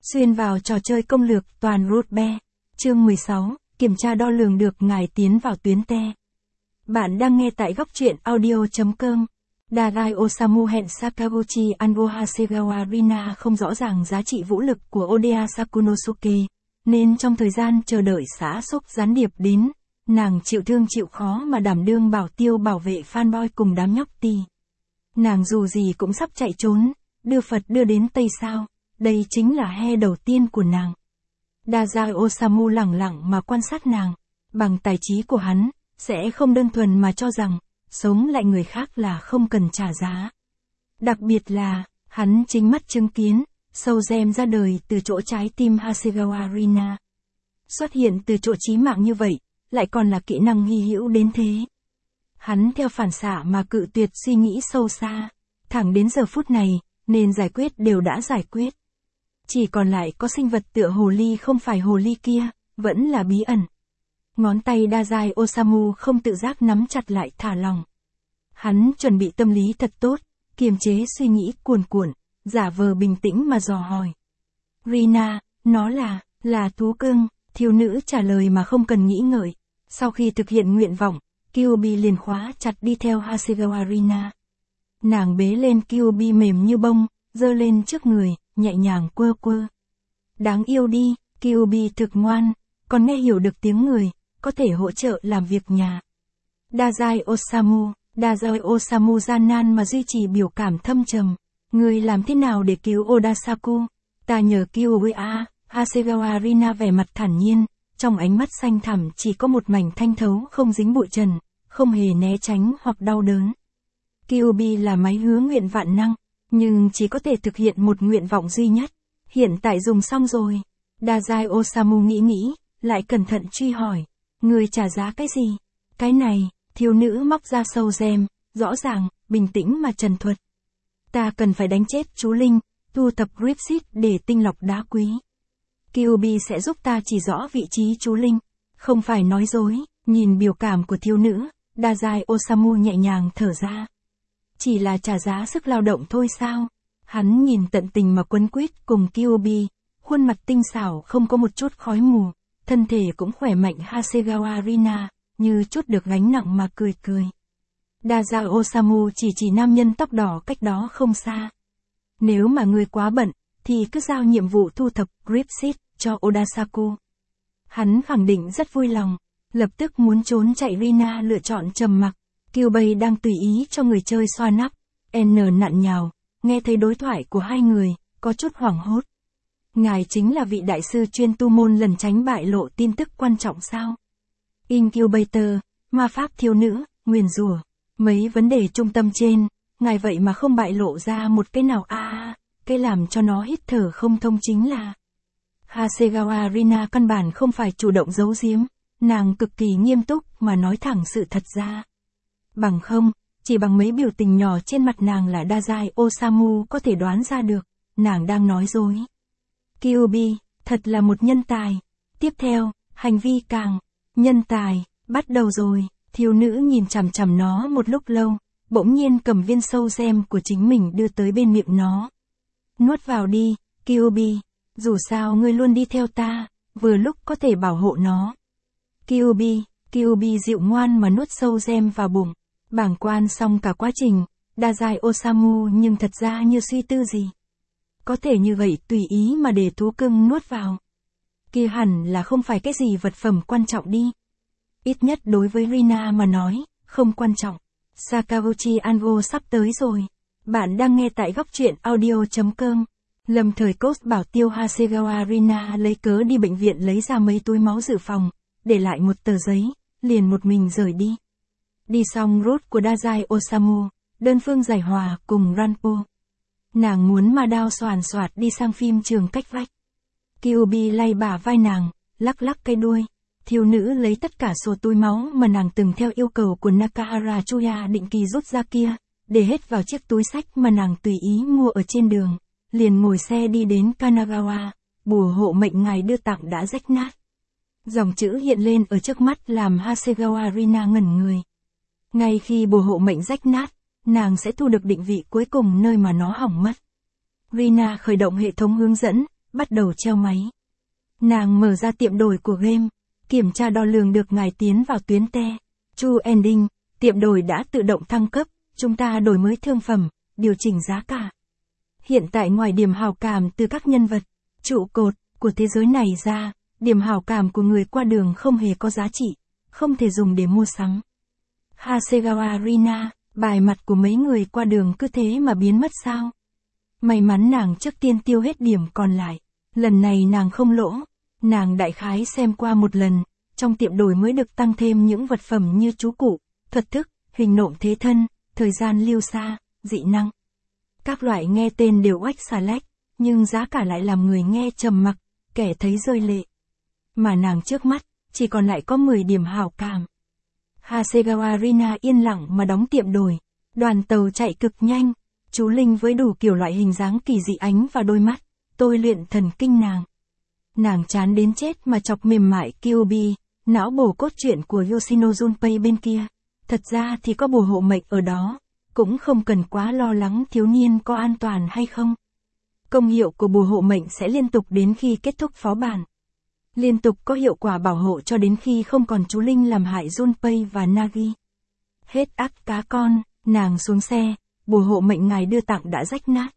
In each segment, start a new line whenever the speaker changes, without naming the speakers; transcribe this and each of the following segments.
Xuyên vào trò chơi công lược toàn root be. Chương 16, kiểm tra đo lường được ngài tiến vào tuyến te. Bạn đang nghe tại góc truyện audio.com. Daigo Osamu hẹn Sakaguchi Ango Hasegawa Rina không rõ ràng giá trị vũ lực của Oda Sakunosuke, nên trong thời gian chờ đợi xã xúc gián điệp đến, nàng chịu thương chịu khó mà đảm đương bảo tiêu bảo vệ fanboy cùng đám nhóc tì. Nàng dù gì cũng sắp chạy trốn, đưa Phật đưa đến Tây sao, đây chính là he đầu tiên của nàng. Daigo Osamu lẳng lặng mà quan sát nàng, bằng tài trí của hắn, sẽ không đơn thuần mà cho rằng, sống lại người khác là không cần trả giá. Đặc biệt là, hắn chính mắt chứng kiến, sâu gem ra đời từ chỗ trái tim Hasegawa Rina. Xuất hiện từ chỗ chí mạng như vậy, lại còn là kỹ năng hy hữu đến thế. Hắn theo phản xạ mà cự tuyệt suy nghĩ sâu xa, thẳng đến giờ phút này, nên giải quyết đều đã giải quyết. Chỉ còn lại có sinh vật tựa hồ ly không phải hồ ly kia, vẫn là bí ẩn. Ngón tay Daigo Osamu không tự giác nắm chặt lại thả lỏng. Hắn chuẩn bị tâm lý thật tốt, kiềm chế suy nghĩ cuồn cuộn, giả vờ bình tĩnh mà dò hỏi. Rina, nó là thú cưng, thiếu nữ trả lời mà không cần nghĩ ngợi. Sau khi thực hiện nguyện vọng, Kyuubi liền khóa chặt đi theo Hasegawa Rina. Nàng bế lên Kyuubi mềm như bông, giơ lên trước người, nhẹ nhàng quơ quơ. Đáng yêu đi, Kyuubi thực ngoan, còn nghe hiểu được tiếng người, có thể hỗ trợ làm việc nhà. Daigo Osamu gian nan mà duy trì biểu cảm thâm trầm. Người làm thế nào để cứu Odasaku? Ta nhờ Kyuubi. Hasegawa Rina vẻ mặt thản nhiên, trong ánh mắt xanh thẳm chỉ có một mảnh thanh thấu không dính bụi trần, không hề né tránh hoặc đau đớn. Kyuubi là máy hứa nguyện vạn năng, nhưng chỉ có thể thực hiện một nguyện vọng duy nhất. Hiện tại dùng xong rồi. Daigo Osamu nghĩ, lại cẩn thận truy hỏi. Người trả giá cái gì? Cái này, thiếu nữ móc ra sâu gem, rõ ràng, bình tĩnh mà trần thuật. Ta cần phải đánh chết chú Linh, thu thập Gripsit để tinh lọc đá quý. Kyuubi sẽ giúp ta chỉ rõ vị trí chú Linh. Không phải nói dối, nhìn biểu cảm của thiếu nữ, Daigo Osamu nhẹ nhàng thở ra. Chỉ là trả giá sức lao động thôi sao? Hắn nhìn tận tình mà quấn quýt cùng Kyuubi, khuôn mặt tinh xảo không có một chút khói mù, thân thể cũng khỏe mạnh. Hasegawa Rina, như chút được gánh nặng mà cười. Daigo Osamu chỉ nam nhân tóc đỏ cách đó không xa. Nếu mà người quá bận, thì cứ giao nhiệm vụ thu thập Gripsit cho Odasaku. Hắn khẳng định rất vui lòng, lập tức muốn trốn chạy. Rina lựa chọn trầm mặc. Kyuubi đang tùy ý cho người chơi xoa nắp. Nặn nhào, nghe thấy đối thoại của hai người, có chút hoảng hốt. Ngài chính là vị đại sư chuyên tu môn lần tránh bại lộ tin tức quan trọng sao? Incubator, ma pháp thiếu nữ, nguyền rủa, mấy vấn đề trung tâm trên, ngài vậy mà không bại lộ ra một cái nào. Cái làm cho nó hít thở không thông chính là Hasegawa Rina căn bản không phải chủ động giấu giếm, nàng cực kỳ nghiêm túc mà nói thẳng sự thật ra. Bằng không, chỉ bằng mấy biểu tình nhỏ trên mặt nàng là Daigo Osamu có thể đoán ra được, nàng đang nói dối. Kyuubi, thật là một nhân tài. Tiếp theo, hành vi càng nhân tài, bắt đầu rồi. Thiếu nữ nhìn chằm chằm nó một lúc lâu, bỗng nhiên cầm viên sâu gem của chính mình đưa tới bên miệng nó. Nuốt vào đi, Kyuubi, dù sao ngươi luôn đi theo ta, vừa lúc có thể bảo hộ nó. Kyuubi dịu ngoan mà nuốt sâu gem vào bụng, bàng quan xong cả quá trình. Daigo Osamu nhưng thật ra như suy tư gì. Có thể như vậy tùy ý mà để thú cưng nuốt vào. Kia hẳn là không phải cái gì vật phẩm quan trọng đi. Ít nhất đối với Rina mà nói, không quan trọng. Sakaguchi Ango sắp tới rồi. Bạn đang nghe tại góc truyện audio.com. Lâm thời coach bảo tiêu Hasegawa Rina lấy cớ đi bệnh viện lấy ra mấy túi máu dự phòng, để lại một tờ giấy, liền một mình rời đi. Đi xong route của Daigo Osamu, đơn phương giải hòa cùng Ranpo. Nàng muốn mà đao xoàn xoạt đi sang phim trường cách vách. Kyuubi lay bả vai nàng, lắc cái đuôi. Thiếu nữ lấy tất cả số túi máu mà nàng từng theo yêu cầu của Nakahara Chuya định kỳ rút ra kia, để hết vào chiếc túi xách mà nàng tùy ý mua ở trên đường, liền ngồi xe đi đến Kanagawa. Bùa hộ mệnh ngài đưa tặng đã rách nát. Dòng chữ hiện lên ở trước mắt làm Hasegawa Rina ngẩn người. Ngay khi bùa hộ mệnh rách nát, nàng sẽ thu được định vị cuối cùng nơi mà nó hỏng mất. Rina khởi động hệ thống hướng dẫn, bắt đầu treo máy. Nàng mở ra tiệm đổi của game, kiểm tra đo lường được ngài tiến vào tuyến te. True ending, tiệm đổi đã tự động thăng cấp, chúng ta đổi mới thương phẩm, điều chỉnh giá cả. Hiện tại ngoài điểm hào cảm từ các nhân vật, trụ cột của thế giới này ra, điểm hào cảm của người qua đường không hề có giá trị, không thể dùng để mua sắm. Hasegawa Rina, bài mặt của mấy người qua đường cứ thế mà biến mất sao? May mắn nàng trước tiên tiêu hết điểm còn lại, lần này nàng không lỗ, nàng đại khái xem qua một lần, trong tiệm đổi mới được tăng thêm những vật phẩm như chú cụ, thuật thức, hình nộm thế thân, thời gian lưu xa, dị năng. Các loại nghe tên đều oách xà lách, nhưng giá cả lại làm người nghe trầm mặc, kẻ thấy rơi lệ. Mà nàng trước mắt, chỉ còn lại có 10 điểm hảo cảm. Hasegawa Rina yên lặng mà đóng tiệm đổi, đoàn tàu chạy cực nhanh, chú Linh với đủ kiểu loại hình dáng kỳ dị ánh vào đôi mắt, tôi luyện thần kinh nàng. Nàng chán đến chết mà chọc mềm mại Kyuubi, não bổ cốt truyện của Yoshino Junpei bên kia. Thật ra thì có bùa hộ mệnh ở đó, cũng không cần quá lo lắng thiếu niên có an toàn hay không. Công hiệu của bùa hộ mệnh sẽ liên tục đến khi kết thúc phó bản. Liên tục có hiệu quả bảo hộ cho đến khi không còn chú Linh làm hại Junpei và Nagi. Hết ác cá con, nàng xuống xe, bùa hộ mệnh ngài đưa tặng đã rách nát.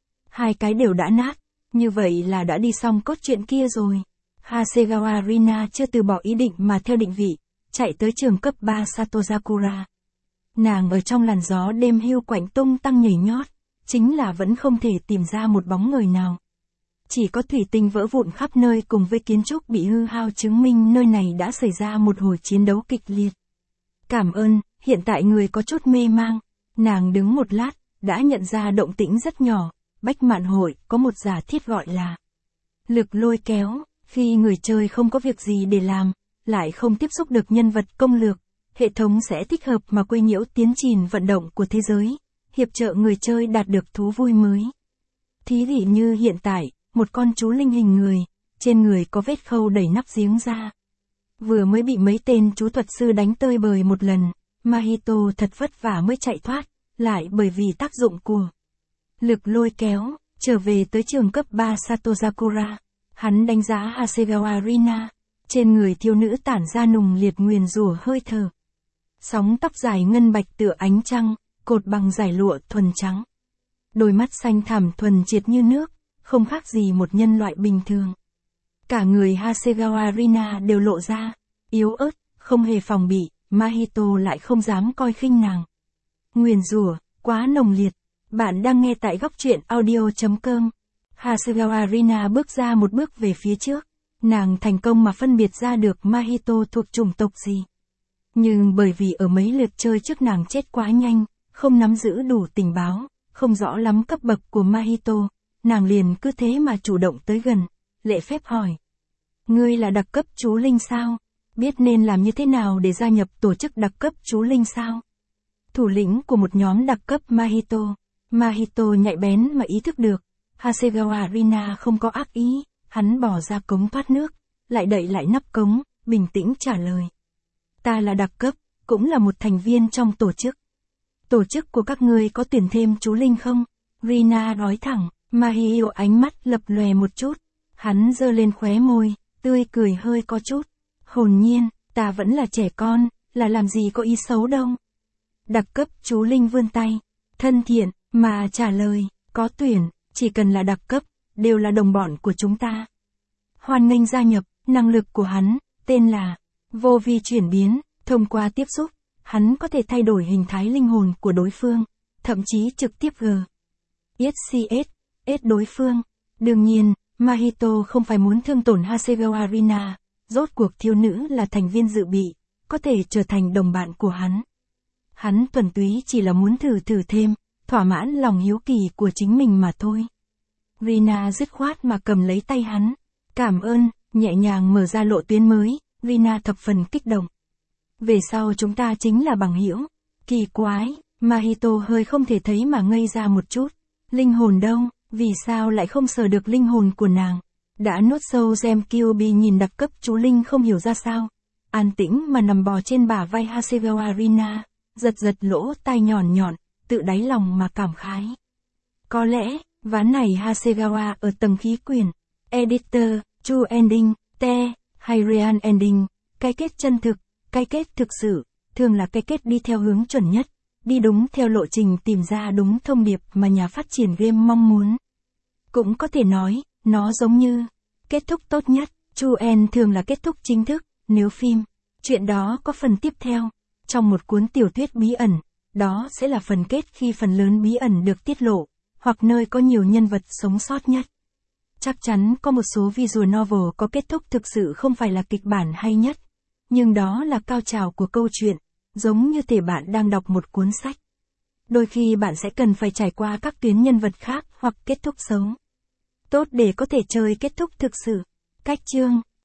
2 cái đều đã nát, như vậy là đã đi xong cốt truyện kia rồi. Hasegawa Rina chưa từ bỏ ý định mà theo định vị, chạy tới trường cấp 3 Satozakura. Nàng ở trong làn gió đêm hưu quạnh tung tăng nhảy nhót, chính là vẫn không thể tìm ra một bóng người nào. Chỉ có thủy tinh vỡ vụn khắp nơi cùng với kiến trúc bị hư hao chứng minh nơi này đã xảy ra một hồi chiến đấu kịch liệt. Cảm ơn, hiện tại người có chút mê mang. Nàng đứng một lát, đã nhận ra động tĩnh rất nhỏ, Bách Mạn Hội có một giả thiết gọi là lực lôi kéo, khi người chơi không có việc gì để làm, lại không tiếp xúc được nhân vật công lược, hệ thống sẽ thích hợp mà quấy nhiễu tiến trình vận động của thế giới, hiệp trợ người chơi đạt được thú vui mới. Thí dụ như hiện tại, một con chú linh hình người, trên người có vết khâu đẩy nắp giếng ra. Vừa mới bị mấy tên chú thuật sư đánh tơi bời một lần, Mahito thật vất vả mới chạy thoát, lại bởi vì tác dụng của lực lôi kéo, trở về tới trường cấp 3 Satozakura. Hắn đánh giá Hasegawa Rina, trên người thiếu nữ tản ra nùng liệt nguyền rủa hơi thở. Sóng tóc dài ngân bạch tựa ánh trăng, cột bằng dải lụa thuần trắng. Đôi mắt xanh thẳm thuần triệt như nước, không khác gì một nhân loại bình thường. Cả người Hasegawa Rina đều lộ ra, yếu ớt, không hề phòng bị, Mahito lại không dám coi khinh nàng. Nguyền rủa, quá nồng liệt. Bạn đang nghe tại góc truyện audio.com. Hasegawa Rina bước ra một bước về phía trước. Nàng thành công mà phân biệt ra được Mahito thuộc chủng tộc gì. Nhưng bởi vì ở mấy lượt chơi trước nàng chết quá nhanh, không nắm giữ đủ tình báo, không rõ lắm cấp bậc của Mahito, nàng liền cứ thế mà chủ động tới gần, lễ phép hỏi. Ngươi là đặc cấp chú linh sao? Biết nên làm như thế nào để gia nhập tổ chức đặc cấp chú linh sao? Thủ lĩnh của một nhóm đặc cấp Mahito. Mahito nhạy bén mà ý thức được, Hasegawa Rina không có ác ý, hắn bỏ ra cống thoát nước, lại đậy lại nắp cống, bình tĩnh trả lời. Ta là đặc cấp, cũng là một thành viên trong tổ chức. Tổ chức của các ngươi có tuyển thêm chú linh không? Rina nói thẳng, Mahito ánh mắt lập lòe một chút, hắn giơ lên khóe môi, tươi cười hơi có chút. Hồn nhiên, ta vẫn là trẻ con, là làm gì có ý xấu đâu. Đặc cấp chú linh vươn tay, thân thiện, mà trả lời, có tuyển, chỉ cần là đặc cấp, đều là đồng bọn của chúng ta. Hoan nghênh gia nhập, năng lực của hắn, tên là vô vi chuyển biến, thông qua tiếp xúc, hắn có thể thay đổi hình thái linh hồn của đối phương, thậm chí trực tiếp SCS đối phương. Đương nhiên, Mahito không phải muốn thương tổn Hasegawa Rina, rốt cuộc thiếu nữ là thành viên dự bị, có thể trở thành đồng bạn của hắn. Hắn thuần túy chỉ là muốn thử thêm, thỏa mãn lòng hiếu kỳ của chính mình mà thôi. Rina dứt khoát mà cầm lấy tay hắn. Cảm ơn, nhẹ nhàng mở ra lộ tuyến mới, Rina thập phần kích động. Về sau chúng ta chính là bằng hữu. Kỳ quái, Mahito hơi không thể thấy mà ngây ra một chút. Linh hồn đâu, vì sao lại không sờ được linh hồn của nàng? Đã nuốt sâu gem Kyuubi nhìn đặc cấp chú linh không hiểu ra sao. An tĩnh mà nằm bò trên bả vai Hasegawa Rina, giật lỗ tai nhọn, tự đáy lòng mà cảm khái. Có lẽ, ván này Hasegawa ở tầng khí quyển, Editor, True Ending, Te, hay Real Ending, cái kết chân thực, cái kết thực sự, thường là cái kết đi theo hướng chuẩn nhất, đi đúng theo lộ trình tìm ra đúng thông điệp mà nhà phát triển game mong muốn. Cũng có thể nói, nó giống như kết thúc tốt nhất. True End thường là kết thúc chính thức, nếu phim, chuyện đó có phần tiếp theo. Trong một cuốn tiểu thuyết bí ẩn, đó sẽ là phần kết khi phần lớn bí ẩn được tiết lộ, hoặc nơi có nhiều nhân vật sống sót nhất. Chắc chắn có một số visual novel có kết thúc thực sự không phải là kịch bản hay nhất, nhưng đó là cao trào của câu chuyện, giống như thể bạn đang đọc một cuốn sách. Đôi khi bạn sẽ cần phải trải qua các tuyến nhân vật khác hoặc kết thúc xấu. Tốt để có thể chơi kết thúc thực sự. Cách chương